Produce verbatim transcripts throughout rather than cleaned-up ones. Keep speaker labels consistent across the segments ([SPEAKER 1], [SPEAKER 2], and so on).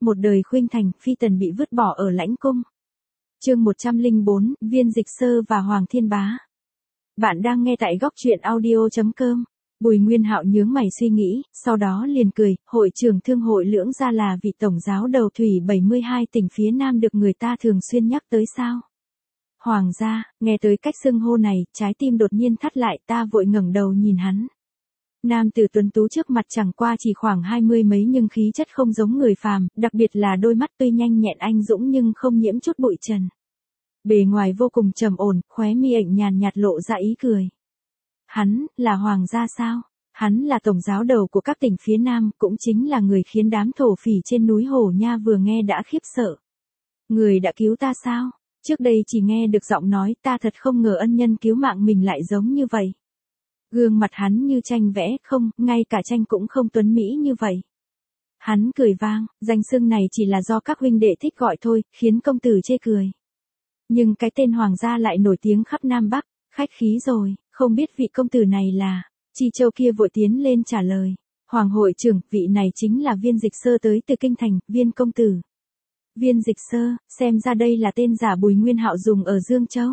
[SPEAKER 1] một đời khuynh thành, phi tần bị vứt bỏ ở lãnh cung. Chương một trăm lẻ bốn, Viên Dịch Sơ và Hoàng Thiên Bá. Bạn đang nghe tại góc truyện audio chấm com. Bùi Nguyên Hạo nhướng mày suy nghĩ, sau đó liền cười, hội trưởng thương hội Lưỡng Gia là vị tổng giáo đầu thủy bảy mươi hai tỉnh phía Nam được người ta thường xuyên nhắc tới sao? Hoàng gia, nghe tới cách xưng hô này, trái tim đột nhiên thắt lại, ta vội ngẩng đầu nhìn hắn. Nam tử tuấn tú trước mặt chẳng qua chỉ khoảng hai mươi mấy nhưng khí chất không giống người phàm, đặc biệt là đôi mắt tuy nhanh nhẹn anh dũng nhưng không nhiễm chút bụi trần. Bề ngoài vô cùng trầm ổn, khóe mi ảnh nhàn nhạt lộ ra ý cười. Hắn, là hoàng gia sao? Hắn là tổng giáo đầu của các tỉnh phía Nam, cũng chính là người khiến đám thổ phỉ trên núi Hổ Nha vừa nghe đã khiếp sợ. Người đã cứu ta sao? Trước đây chỉ nghe được giọng nói, ta thật không ngờ ân nhân cứu mạng mình lại giống như vậy. Gương mặt hắn như tranh vẽ, không, ngay cả tranh cũng không tuấn mỹ như vậy. Hắn cười vang, danh xưng này chỉ là do các huynh đệ thích gọi thôi, khiến công tử chê cười. Nhưng cái tên hoàng gia lại nổi tiếng khắp Nam Bắc, khách khí rồi, không biết vị công tử này là... Chi Châu kia vội tiến lên trả lời. Hoàng hội trưởng, vị này chính là Viên Dịch Sơ tới từ Kinh Thành, Viên công tử. Viên Dịch Sơ, xem ra đây là tên giả Bùi Nguyên Hạo dùng ở Dương Châu.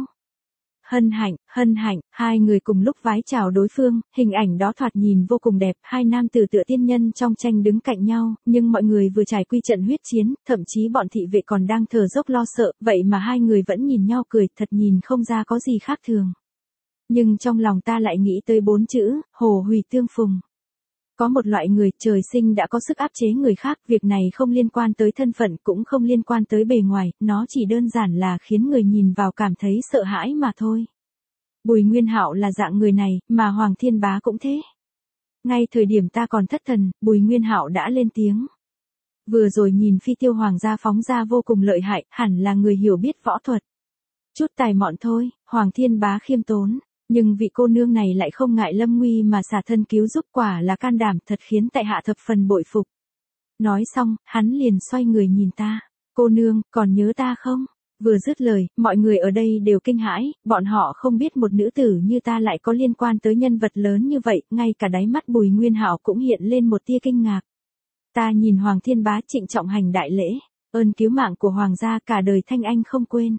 [SPEAKER 1] Hân hạnh, hân hạnh, hai người cùng lúc vái chào đối phương, hình ảnh đó thoạt nhìn vô cùng đẹp, hai nam tử tựa tiên nhân trong tranh đứng cạnh nhau, nhưng mọi người vừa trải quy trận huyết chiến, thậm chí bọn thị vệ còn đang thở dốc lo sợ, vậy mà hai người vẫn nhìn nhau cười, thật nhìn không ra có gì khác thường. Nhưng trong lòng ta lại nghĩ tới bốn chữ, hồ hủy tương phùng. Có một loại người trời sinh đã có sức áp chế người khác, việc này không liên quan tới thân phận cũng không liên quan tới bề ngoài, nó chỉ đơn giản là khiến người nhìn vào cảm thấy sợ hãi mà thôi. Bùi Nguyên Hạo là dạng người này, mà Hoàng Thiên Bá cũng thế. Ngay thời điểm ta còn thất thần, Bùi Nguyên Hạo đã lên tiếng. Vừa rồi nhìn phi tiêu hoàng gia phóng ra vô cùng lợi hại, hẳn là người hiểu biết võ thuật. Chút tài mọn thôi, Hoàng Thiên Bá khiêm tốn. Nhưng vị cô nương này lại không ngại lâm nguy mà xả thân cứu giúp, quả là can đảm thật khiến tại hạ thập phần bội phục. Nói xong, hắn liền xoay người nhìn ta. Cô nương, còn nhớ ta không? Vừa dứt lời, mọi người ở đây đều kinh hãi, bọn họ không biết một nữ tử như ta lại có liên quan tới nhân vật lớn như vậy, ngay cả đáy mắt Bùi Nguyên Hạo cũng hiện lên một tia kinh ngạc. Ta nhìn Hoàng Thiên Bá trịnh trọng hành đại lễ, ơn cứu mạng của hoàng gia cả đời thanh anh không quên.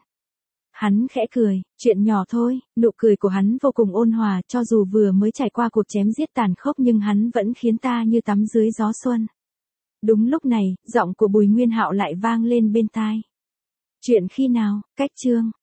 [SPEAKER 1] Hắn khẽ cười, chuyện nhỏ thôi, nụ cười của hắn vô cùng ôn hòa, cho dù vừa mới trải qua cuộc chém giết tàn khốc nhưng hắn vẫn khiến ta như tắm dưới gió xuân. Đúng lúc này, giọng của Bùi Nguyên Hạo lại vang lên bên tai. Chuyện khi nào, cách chương.